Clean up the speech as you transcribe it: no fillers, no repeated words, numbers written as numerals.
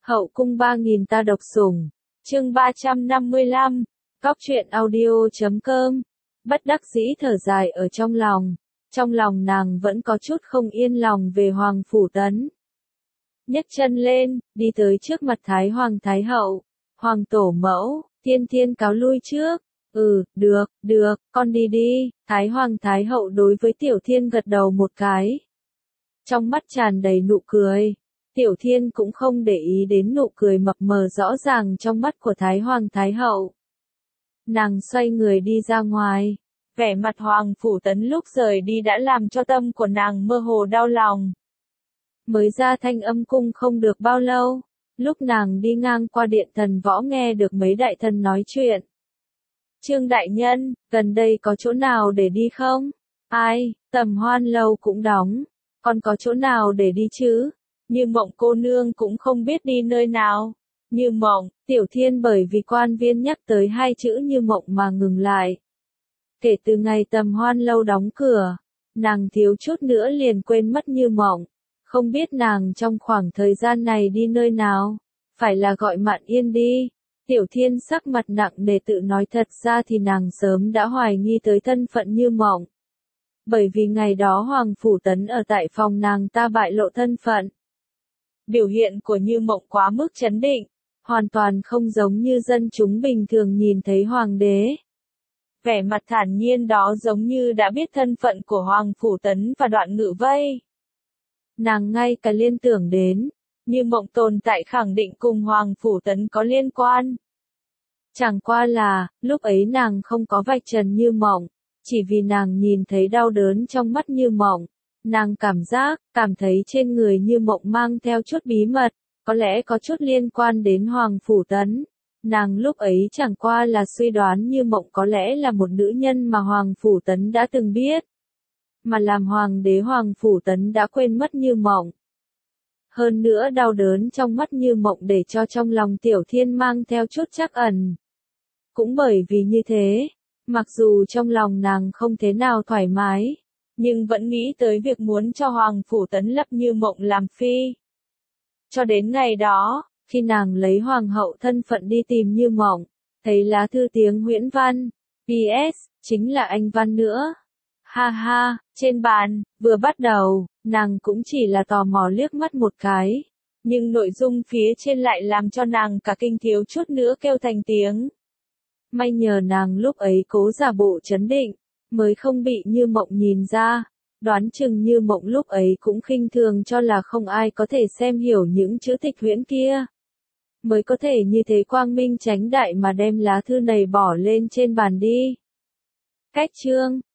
Hậu cung 3000 ta độc sủng. Chương 355. Góc truyện audio.com. Bất đắc dĩ thở dài ở trong lòng. Trong lòng nàng vẫn có chút không yên lòng về Hoàng Phủ Tấn. Nhấc chân lên, đi tới trước mặt Thái Hoàng Thái Hậu. Hoàng tổ mẫu, Thiên Thiên cáo lui trước. Được, con đi đi. Thái Hoàng Thái Hậu đối với Tiểu Thiên gật đầu một cái. Trong mắt tràn đầy nụ cười. Tiểu Thiên cũng không để ý đến nụ cười mập mờ rõ ràng trong mắt của Thái Hoàng Thái Hậu. Nàng xoay người đi ra ngoài. Vẻ mặt Hoàng Phủ Tấn lúc rời đi đã làm cho tâm của nàng mơ hồ đau lòng. Mới ra Thanh Âm cung không được bao lâu, lúc nàng đi ngang qua điện thần võ nghe được mấy đại thần nói chuyện. Trương đại nhân, gần đây có chỗ nào để đi không? Ai, Tầm Hoan lâu cũng đóng, còn có chỗ nào để đi chứ? Như Mộng cô nương cũng không biết đi nơi nào. Như Mộng, Tiểu Thiên bởi vì quan viên nhắc tới hai chữ Như Mộng mà ngừng lại. Kể từ ngày Tầm Hoan lâu đóng cửa, nàng thiếu chút nữa liền quên mất Như Mộng. Không biết nàng trong khoảng thời gian này đi nơi nào, phải là gọi Mạn Yên đi. Tiểu Thiên sắc mặt nặng nề tự nói thật ra thì nàng sớm đã hoài nghi tới thân phận Như Mộng. Bởi vì ngày đó Hoàng Phủ Tấn ở tại phòng nàng ta bại lộ thân phận. Biểu hiện của Như Mộng quá mức chấn định, hoàn toàn không giống như dân chúng bình thường nhìn thấy Hoàng đế. Vẻ mặt thản nhiên đó giống như đã biết thân phận của Hoàng Phủ Tấn và Đoạn Ngự Vây. Nàng ngay cả liên tưởng đến, Như Mộng tồn tại khẳng định cùng Hoàng Phủ Tấn có liên quan. Chẳng qua là, lúc ấy nàng không có vạch trần Như Mộng, chỉ vì nàng nhìn thấy đau đớn trong mắt Như Mộng. Nàng cảm thấy trên người Như Mộng mang theo chút bí mật, có lẽ có chút liên quan đến Hoàng Phủ Tấn. Nàng lúc ấy chẳng qua là suy đoán Như Mộng có lẽ là một nữ nhân mà Hoàng Phủ Tấn đã từng biết. Mà làm Hoàng đế Hoàng Phủ Tấn đã quên mất Như Mộng. Hơn nữa đau đớn trong mắt Như Mộng để cho trong lòng Tiểu Thiên mang theo chút trắc ẩn. Cũng bởi vì như thế, mặc dù trong lòng nàng không thế nào thoải mái, nhưng vẫn nghĩ tới việc muốn cho Hoàng Phủ Tấn lập Như Mộng làm phi. Cho đến ngày đó, khi nàng lấy Hoàng hậu thân phận đi tìm Như Mộng, thấy lá thư tiếng Huyễn Văn, PS, chính là anh Văn nữa. Ha ha, trên bàn, vừa bắt đầu, nàng cũng chỉ là tò mò liếc mắt một cái. Nhưng nội dung phía trên lại làm cho nàng cả kinh thiếu chút nữa kêu thành tiếng. May nhờ nàng lúc ấy cố giả bộ trấn định, mới không bị Như Mộng nhìn ra. Đoán chừng Như Mộng lúc ấy cũng khinh thường cho là không ai có thể xem hiểu những chữ tịch huyễn kia. Mới có thể như thế quang minh chánh đại mà đem lá thư này bỏ lên trên bàn đi. Cách chương